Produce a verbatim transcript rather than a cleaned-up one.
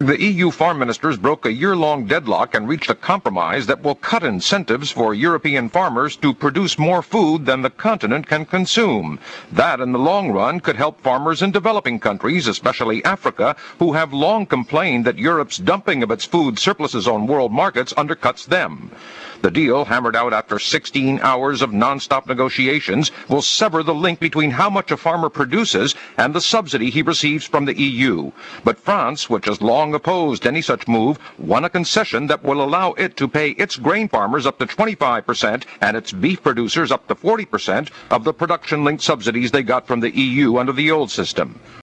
The E U farm ministers broke a year-long deadlock and reached a compromise that will cut incentives for European farmers to produce more food than the continent can consume. That, in the long run, could help farmers in developing countries, especially Africa, who have long complained that Europe's dumping of its food surpluses on world markets undercuts them. The deal, hammered out after sixteen hours of non-stop negotiations, will sever the link between how much a farmer produces and the subsidy he receives from the E U. But France, which has long opposed any such move, won a concession that will allow it to pay its grain farmers up to twenty-five percent and its beef producers up to forty percent of the production-linked subsidies they got from the E U under the old system.